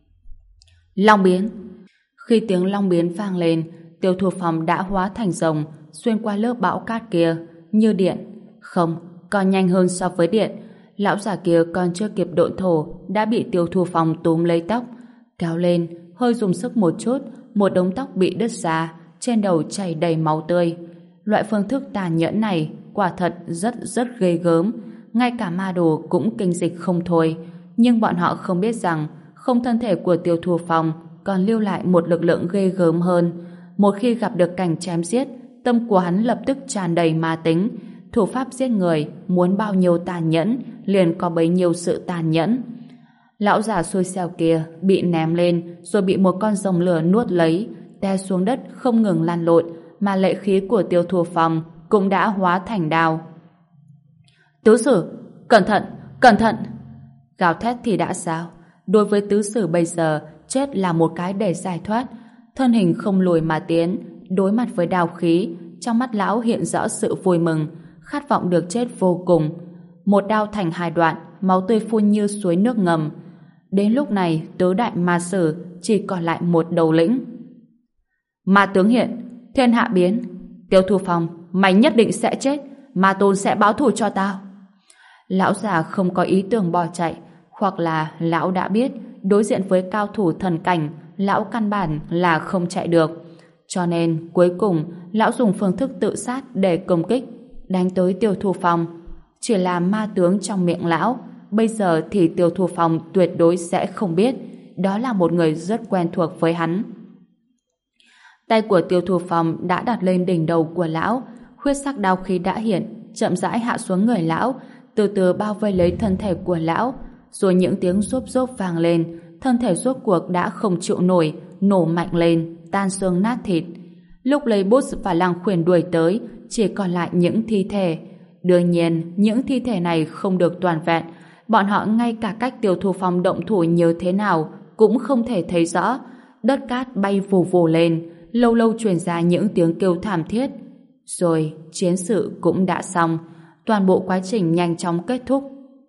Long biến. Khi tiếng long biến vang lên, Tiêu Thu Phong đã hóa thành rồng, xuyên qua lớp bão cát kia, như điện. Không, còn nhanh hơn so với điện. Lão già kia còn chưa kịp độn thổ, đã bị Tiêu Thu Phong túm lấy tóc, kéo lên, hơi dùng sức một chút, một đống tóc bị đứt ra, trên đầu chảy đầy máu tươi. Loại phương thức tàn nhẫn này quả thật rất ghê gớm, ngay cả ma đồ cũng kinh dịch không thôi. Nhưng bọn họ không biết rằng không thân thể của Tiêu Thu Phong còn lưu lại một lực lượng ghê gớm hơn. Một khi gặp được cảnh chém giết, tâm của hắn lập tức tràn đầy ma tính. Thủ pháp giết người muốn bao nhiêu tàn nhẫn liền có bấy nhiêu sự tàn nhẫn. Lão già xui xẻo kia bị ném lên rồi bị một con rồng lửa nuốt lấy, đè xuống đất không ngừng lăn lộn, mà lệ khí của Tiêu Thu Phong cũng đã hóa thành đao. Tứ sử, cẩn thận, cẩn thận! Gào thét thì đã sao? Đối với tứ sử bây giờ, chết là một cái để giải thoát. Thân hình không lùi mà tiến, đối mặt với đao khí, trong mắt lão hiện rõ sự vui mừng, khát vọng được chết vô cùng. Một đao thành hai đoạn, máu tươi phun như suối nước ngầm. Đến lúc này, tứ đại ma sử chỉ còn lại một đầu lĩnh. Ma tướng hiện, thiên hạ biến. Tiêu Thu Phong, mày nhất định sẽ chết, ma tôn sẽ báo thù cho tao. Lão già không có ý tưởng bỏ chạy, hoặc là lão đã biết đối diện với cao thủ thần cảnh, lão căn bản là không chạy được. Cho nên cuối cùng lão dùng phương thức tự sát để công kích, đánh tới Tiêu Thu Phong. Chỉ là ma tướng trong miệng lão, bây giờ thì Tiêu Thu Phong tuyệt đối sẽ không biết đó là một người rất quen thuộc với hắn. Tay của Tiêu Thu Phong đã đặt lên đỉnh đầu của lão, huyết sắc đao khí đã hiện, chậm rãi hạ xuống người lão, từ từ bao vây lấy thân thể của lão, rồi những tiếng rốp rốp vang lên, thân thể rốt cuộc đã không chịu nổi, nổ mạnh lên, tan xương nát thịt. Lúc lấy bút và lăng khuyển đuổi tới, chỉ còn lại những thi thể. Đương nhiên, những thi thể này không được toàn vẹn. Bọn họ ngay cả cách Tiêu Thu Phong động thủ như thế nào cũng không thể thấy rõ. Đất cát bay vù vù lên, lâu lâu truyền ra những tiếng kêu thảm thiết. Rồi, chiến sự cũng đã xong. Toàn bộ quá trình nhanh chóng kết thúc.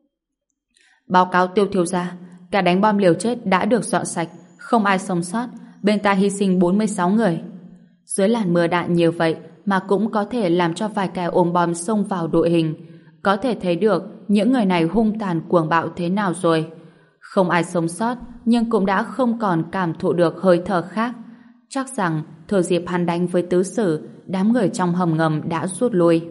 Báo cáo Tiêu thiếu gia, cả đánh bom liều chết đã được dọn sạch, không ai sống sót. Bên ta hy sinh 46 người. Dưới làn mưa đạn như vậy mà cũng có thể làm cho vài kẻ ôm bom xông vào đội hình. Có thể thấy được những người này hung tàn cuồng bạo thế nào rồi. Không ai sống sót, nhưng cũng đã không còn cảm thụ được hơi thở khác. Chắc rằng thừa dịp hắn đánh với tứ sử, đám người trong hầm ngầm đã rút lui.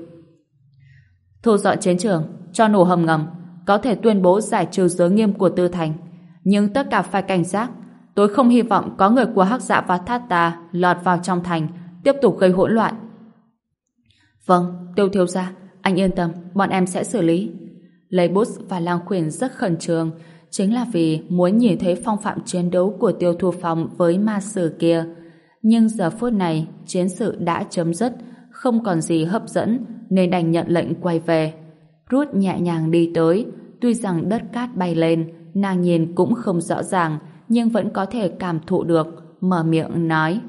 Thu dọn chiến trường, cho nổ hầm ngầm, có thể tuyên bố giải trừ giới nghiêm của Tư Thành. Nhưng tất cả phải cảnh giác. Tôi không hy vọng có người của Hắc Dạ và Thát Ta lọt vào trong thành, tiếp tục gây hỗn loạn. Vâng, Tiêu thiếu gia, anh yên tâm, bọn em sẽ xử lý. Lê Bút và Lang Khuyển rất khẩn trương, chính là vì muốn nhìn thấy phong phạm chiến đấu của Tiêu Thu Phong với ma sử kia. Nhưng giờ phút này, chiến sự đã chấm dứt, không còn gì hấp dẫn, nên đành nhận lệnh quay về. Rút nhẹ nhàng đi tới, tuy rằng đất cát bay lên, nàng nhìn cũng không rõ ràng, nhưng vẫn có thể cảm thụ được, mở miệng nói.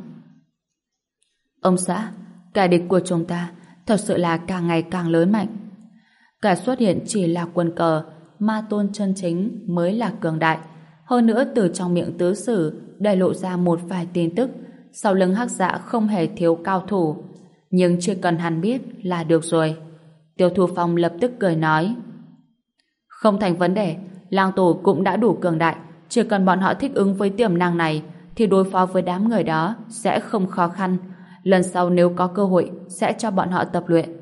Ông xã, kẻ địch của chúng ta thật sự là càng ngày càng lớn mạnh. Cả xuất hiện chỉ là quân cờ, ma tôn chân chính mới là cường đại. Hơn nữa từ trong miệng tứ sử để lộ ra một vài tin tức, sau lưng Hắc Dạ không hề thiếu cao thủ. Nhưng chỉ cần hắn biết là được rồi. Tiêu Thu Phong lập tức cười nói. Không thành vấn đề, Lang Tổ cũng đã đủ cường đại, chỉ cần bọn họ thích ứng với tiềm năng này thì đối phó với đám người đó sẽ không khó khăn. Lần sau nếu có cơ hội sẽ cho bọn họ tập luyện.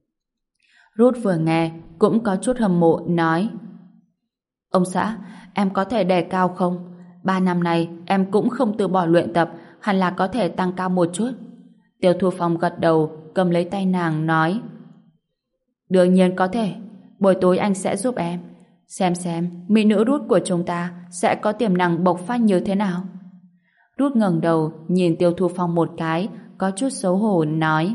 Rút vừa nghe cũng có chút hâm mộ nói. Ông xã, em có thể đề cao không? 3 năm nay em cũng không từ bỏ luyện tập, hẳn là có thể tăng cao một chút. Tiêu Thu Phong gật đầu, cầm lấy tay nàng nói. Đương nhiên có thể, buổi tối anh sẽ giúp em. Xem mỹ nữ Rút của chúng ta sẽ có tiềm năng bộc phát như thế nào. Rút ngẩng đầu nhìn Tiêu Thu Phong một cái, có chút xấu hổ nói.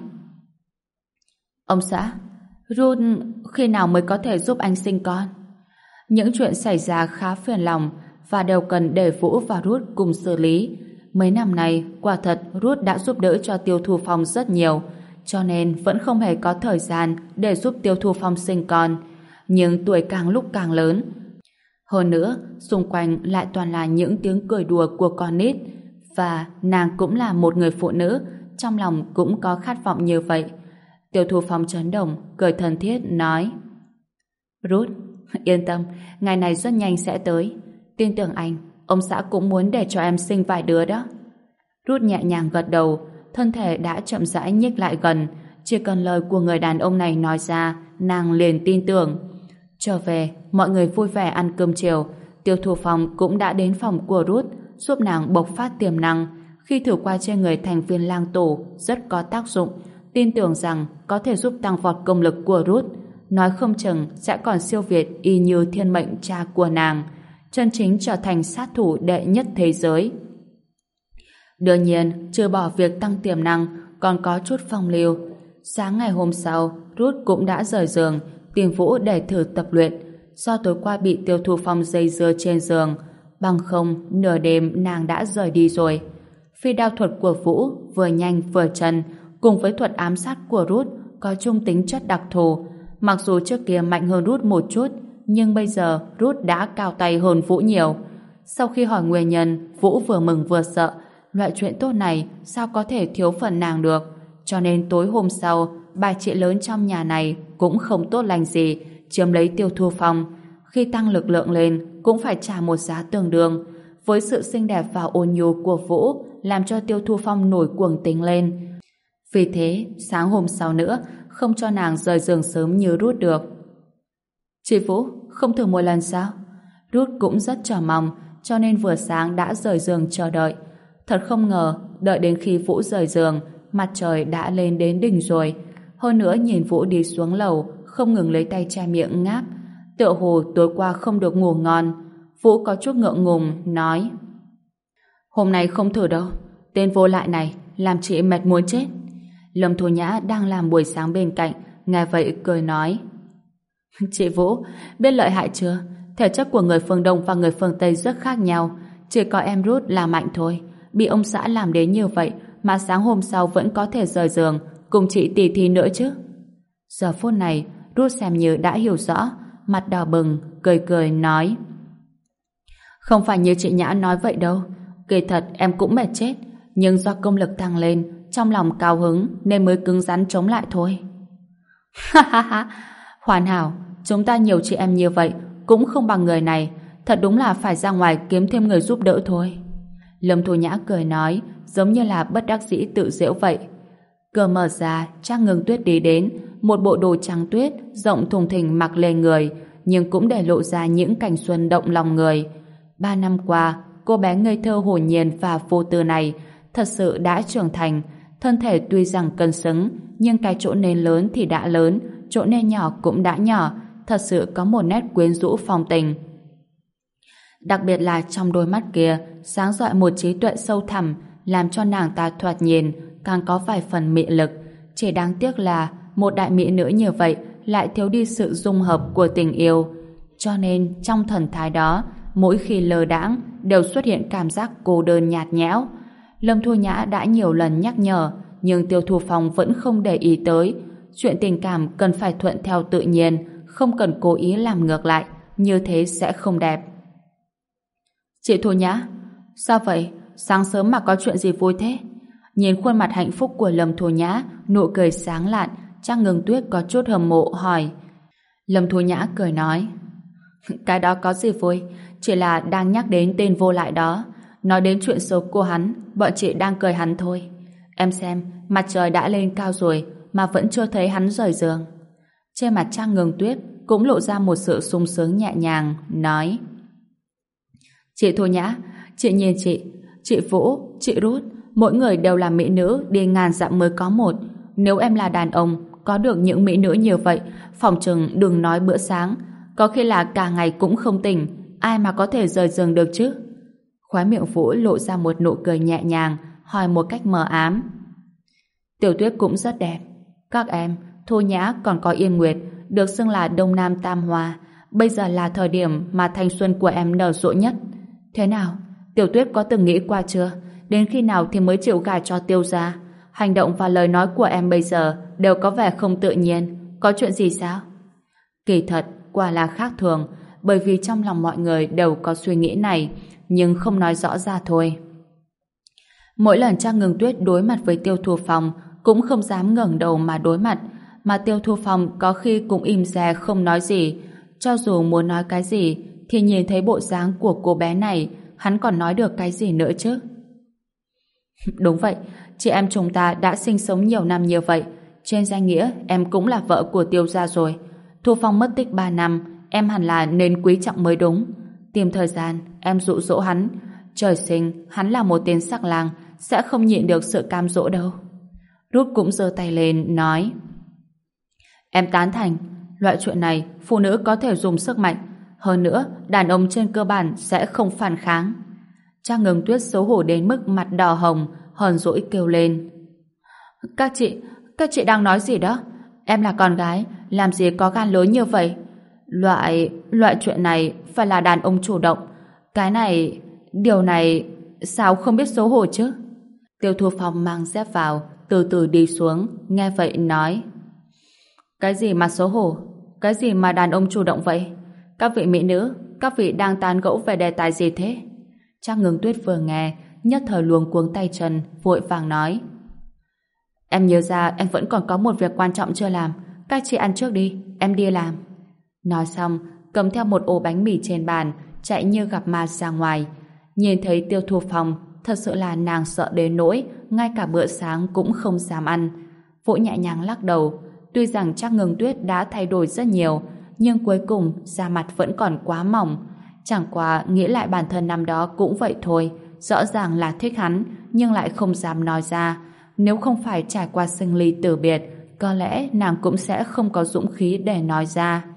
Ông xã, Rút khi nào mới có thể giúp anh sinh con? Những chuyện xảy ra khá phiền lòng và đều cần để Vũ và Rút cùng xử lý. Mấy năm nay, quả thật Rút đã giúp đỡ cho Tiêu Thu Phong rất nhiều, cho nên vẫn không hề có thời gian để giúp Tiêu Thu Phong sinh con. Nhưng tuổi càng lúc càng lớn. Hơn nữa, xung quanh lại toàn là những tiếng cười đùa của con nít, và nàng cũng là một người phụ nữ, trong lòng cũng có khát vọng như vậy. Tiêu Thu Phong chấn động, cười thân thiết nói. Rút, yên tâm, ngày này rất nhanh sẽ tới. Tin tưởng anh, ông xã cũng muốn để cho em sinh vài đứa đó. Rút nhẹ nhàng gật đầu, thân thể đã chậm rãi nhích lại gần. Chỉ cần lời của người đàn ông này nói ra, nàng liền tin tưởng. Trở về, mọi người vui vẻ ăn cơm chiều. Tiêu Thu Phong cũng đã đến phòng của Rút, giúp nàng bộc phát tiềm năng. Khi thử qua trên người thành viên Lang Tổ rất có tác dụng, tin tưởng rằng có thể giúp tăng vọt công lực của Rút. Nói không chừng sẽ còn siêu việt y như thiên mệnh cha của nàng, chân chính trở thành sát thủ đệ nhất thế giới. Đương nhiên, trừ bỏ việc tăng tiềm năng, còn có chút phong lưu. Sáng ngày hôm sau, Rút cũng đã rời giường, tìm Vũ để thử tập luyện. Do tối qua bị Tiêu Thu Phong dây dưa trên giường, bằng không, nửa đêm nàng đã rời đi rồi. Phi đao thuật của Vũ vừa nhanh vừa chân, cùng với thuật ám sát của Rút có chung tính chất đặc thù. Mặc dù trước kia mạnh hơn Rút một chút, nhưng bây giờ Rút đã cao tay hơn Vũ nhiều. Sau khi hỏi nguyên nhân, Vũ vừa mừng vừa sợ. Loại chuyện tốt này sao có thể thiếu phần nàng được. Cho nên tối hôm sau, bà chị lớn trong nhà này cũng không tốt lành gì, chiếm lấy Tiêu Thu Phong. Khi tăng lực lượng lên, cũng phải trả một giá tương đương. Với sự xinh đẹp và ôn nhu của Vũ, làm cho Tiêu Thu Phong nổi cuồng tính lên. Vì thế, sáng hôm sau nữa, không cho nàng rời giường sớm như Rút được. Chị Vũ, không thử một lần sao? Rút cũng rất chờ mong, cho nên vừa sáng đã rời giường chờ đợi. Thật không ngờ, đợi đến khi Vũ rời giường, mặt trời đã lên đến đỉnh rồi. Hơn nữa nhìn Vũ đi xuống lầu, không ngừng lấy tay che miệng ngáp. Tựa hồ tối qua không được ngủ ngon. Vũ có chút ngượng ngùng, nói. Hôm nay không thử đâu. Tên vô lại này, làm chị mệt muốn chết. Lâm Thu Nhã đang làm buổi sáng bên cạnh, nghe vậy cười nói. Chị Vũ, biết lợi hại chưa? Thể chất của người phương Đông và người phương Tây rất khác nhau. Chỉ có em Ruth là mạnh thôi. Bị ông xã làm đến như vậy mà sáng hôm sau vẫn có thể rời giường cùng chị tỉ thí nữa chứ. Giờ phút này, Ruth xem như đã hiểu rõ, mặt đỏ bừng, cười cười nói. Không phải như chị Nhã nói vậy đâu. Kỳ thật em cũng mệt chết, nhưng do công lực tăng lên, trong lòng cao hứng nên mới cứng rắn chống lại thôi. Ha ha ha, hoàn hảo, chúng ta nhiều chị em như vậy cũng không bằng người này, thật đúng là phải ra ngoài kiếm thêm người giúp đỡ thôi. Lâm Thu Nhã cười nói, giống như là bất đắc dĩ tự giễu vậy. Cửa mở ra, Trang Ngưng Tuyết đi đến, một bộ đồ trắng tuyết rộng thùng thình mặc lên người, nhưng cũng để lộ ra những cảnh xuân động lòng người. 3 năm qua, cô bé ngây thơ hồn nhiên và vô tư này thật sự đã trưởng thành. Thân thể tuy rằng cân xứng, nhưng cái chỗ nên lớn thì đã lớn, chỗ nên nhỏ cũng đã nhỏ, thật sự có một nét quyến rũ phong tình. Đặc biệt là trong đôi mắt kia sáng rọi một trí tuệ sâu thẳm, làm cho nàng ta thoạt nhìn càng có vài phần mị lực. Chỉ đáng tiếc là một đại mỹ nữ như vậy lại thiếu đi sự dung hợp của tình yêu, cho nên trong thần thái đó, mỗi khi lơ đãng đều xuất hiện cảm giác cô đơn nhạt nhẽo. Lâm Thu Nhã đã nhiều lần nhắc nhở, nhưng Tiêu Thu Phong vẫn không để ý tới. Chuyện tình cảm cần phải thuận theo tự nhiên, không cần cố ý làm ngược lại, như thế sẽ không đẹp. Chị Thu Nhã, sao vậy? Sáng sớm mà có chuyện gì vui thế? Nhìn khuôn mặt hạnh phúc của Lâm Thu Nhã, nụ cười sáng lạn, Trang Ngưng Tuyết có chút hâm mộ hỏi. Lâm Thu Nhã cười nói, cái đó có gì vui, chỉ là đang nhắc đến tên vô lại đó, nói đến chuyện xấu của hắn, bọn chị đang cười hắn thôi. Em xem, mặt trời đã lên cao rồi mà vẫn chưa thấy hắn rời giường. Trên mặt Trang Ngưng Tuyết cũng lộ ra một sự sung sướng nhẹ nhàng, nói: Chị Thu Nhã, chị nhìn chị Vũ, chị Ruth, mỗi người đều là mỹ nữ đi ngàn dặm mới có một. Nếu em là đàn ông, có được những mỹ nữ như vậy, phòng chừng đừng nói bữa sáng, có khi là cả ngày cũng không tỉnh, ai mà có thể rời giường được chứ? Khóe miệng Vũ lộ ra một nụ cười nhẹ nhàng, hỏi một cách mờ ám. Tiểu Tuyết cũng rất đẹp. Các em, Thu Nhã còn có Yên Nguyệt, được xưng là Đông Nam Tam Hoa. Bây giờ là thời điểm mà thanh xuân của em nở rộ nhất. Thế nào? Tiểu Tuyết có từng nghĩ qua chưa? Đến khi nào thì mới chịu gả cho Tiêu gia? Hành động và lời nói của em bây giờ đều có vẻ không tự nhiên. Có chuyện gì sao? Kỳ thật, quả là khác thường, bởi vì trong lòng mọi người đều có suy nghĩ này, nhưng không nói rõ ra thôi. Mỗi lần Trang Ngưng Tuyết đối mặt với Tiêu Thu Phong cũng không dám ngẩng đầu mà đối mặt, mà Tiêu Thu Phong có khi cũng im re không nói gì. Cho dù muốn nói cái gì thì nhìn thấy bộ dáng của cô bé này, hắn còn nói được cái gì nữa chứ? Đúng vậy, chị em chúng ta đã sinh sống nhiều năm như vậy, trên danh nghĩa em cũng là vợ của Tiêu gia rồi. Thu Phong mất tích 3 năm, em hẳn là nên quý trọng mới đúng. Tìm thời gian em dụ dỗ hắn, trời sinh hắn là một tên sắc lang, sẽ không nhịn được sự cam dỗ đâu. Rút cũng giơ tay lên nói: Em tán thành, loại chuyện này phụ nữ có thể dùng sức mạnh, hơn nữa đàn ông trên cơ bản sẽ không phản kháng. Trang Ngưng Tuyết xấu hổ đến mức mặt đỏ hồng, hờn dỗi kêu lên: Các chị đang nói gì đó? Em là con gái, làm gì có gan lớn như vậy? Loại chuyện này phải là đàn ông chủ động. Điều này sao không biết xấu hổ chứ? Tiêu Thu Phong mang dép vào, từ từ đi xuống, nghe vậy nói: Cái gì mà xấu hổ? Cái gì mà đàn ông chủ động vậy? Các vị mỹ nữ, các vị đang tán gẫu về đề tài gì thế? Trang Ngưng Tuyết vừa nghe, nhất thời luống cuống tay chân, vội vàng nói: Em nhớ ra em vẫn còn có một việc quan trọng chưa làm. Các chị ăn trước đi, em đi làm. Nói xong, cầm theo một ổ bánh mì trên bàn, chạy như gặp ma ra ngoài. Nhìn thấy Tiêu Thu Phong, thật sự là nàng sợ đến nỗi ngay cả bữa sáng cũng không dám ăn. Vũ nhẹ nhàng lắc đầu. Tuy rằng Trang Ngưng Tuyết đã thay đổi rất nhiều, nhưng cuối cùng da mặt vẫn còn quá mỏng. Chẳng qua nghĩ lại bản thân năm đó cũng vậy thôi, rõ ràng là thích hắn nhưng lại không dám nói ra. Nếu không phải trải qua sinh ly tử biệt, có lẽ nàng cũng sẽ không có dũng khí để nói ra.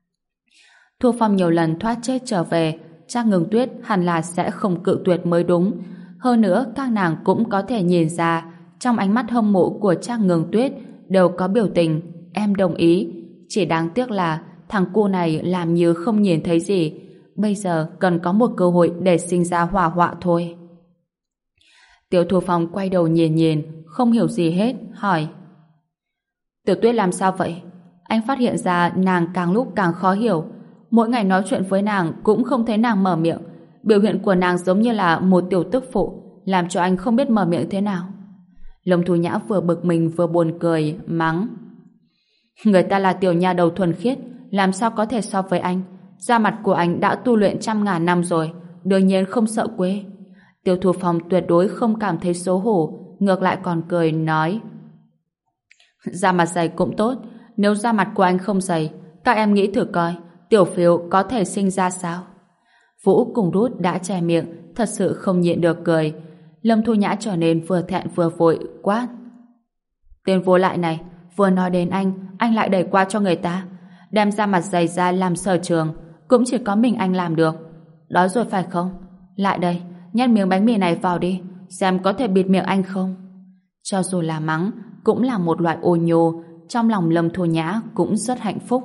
Thu Phong nhiều lần thoát chết trở về, Trang Ngưng Tuyết hẳn là sẽ không cự tuyệt mới đúng. Hơn nữa các nàng cũng có thể nhìn ra trong ánh mắt hâm mộ của Trác Ngưng Tuyết đều có biểu tình em đồng ý. Chỉ đáng tiếc là thằng cu này làm như không nhìn thấy gì. Bây giờ cần có một cơ hội để sinh ra hỏa họa thôi. Tiêu Thu Phong quay đầu nhìn nhìn, không hiểu gì hết, hỏi: Tiểu Tuyết làm sao vậy? Anh phát hiện ra nàng càng lúc càng khó hiểu. Mỗi ngày nói chuyện với nàng cũng không thấy nàng mở miệng. Biểu hiện của nàng giống như là một tiểu tức phụ, làm cho anh không biết mở miệng thế nào. Lâm Thu Nhã vừa bực mình vừa buồn cười, mắng: Người ta là tiểu nha đầu thuần khiết, làm sao có thể so với anh? Da mặt của anh đã tu luyện trăm ngàn năm rồi, đương nhiên không sợ quê. Tiêu Thu Phong tuyệt đối không cảm thấy xấu hổ, ngược lại còn cười nói: Da mặt dày cũng tốt, nếu da mặt của anh không dày, các em nghĩ thử coi, tiểu phiêu có thể sinh ra sao? Vũ cùng Rút đã che miệng, thật sự không nhịn được cười. Lâm Thu Nhã trở nên vừa thẹn vừa vội, quát: Tên vô lại này, vừa nói đến anh lại đẩy qua cho người ta, đem da mặt dày ra làm sở trường, cũng chỉ có mình anh làm được. Đói rồi phải không? Lại đây, nhét miếng bánh mì này vào đi, xem có thể bịt miệng anh không. Cho dù là mắng, cũng là một loại ô nhô, trong lòng Lâm Thu Nhã cũng rất hạnh phúc.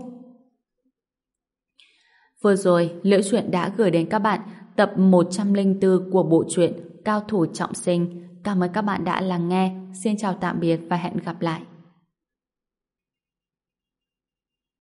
Vừa rồi, Liễu Chuyện đã gửi đến các bạn tập 104 của bộ truyện Cao Thủ Trọng Sinh. Cảm ơn các bạn đã lắng nghe. Xin chào tạm biệt và hẹn gặp lại.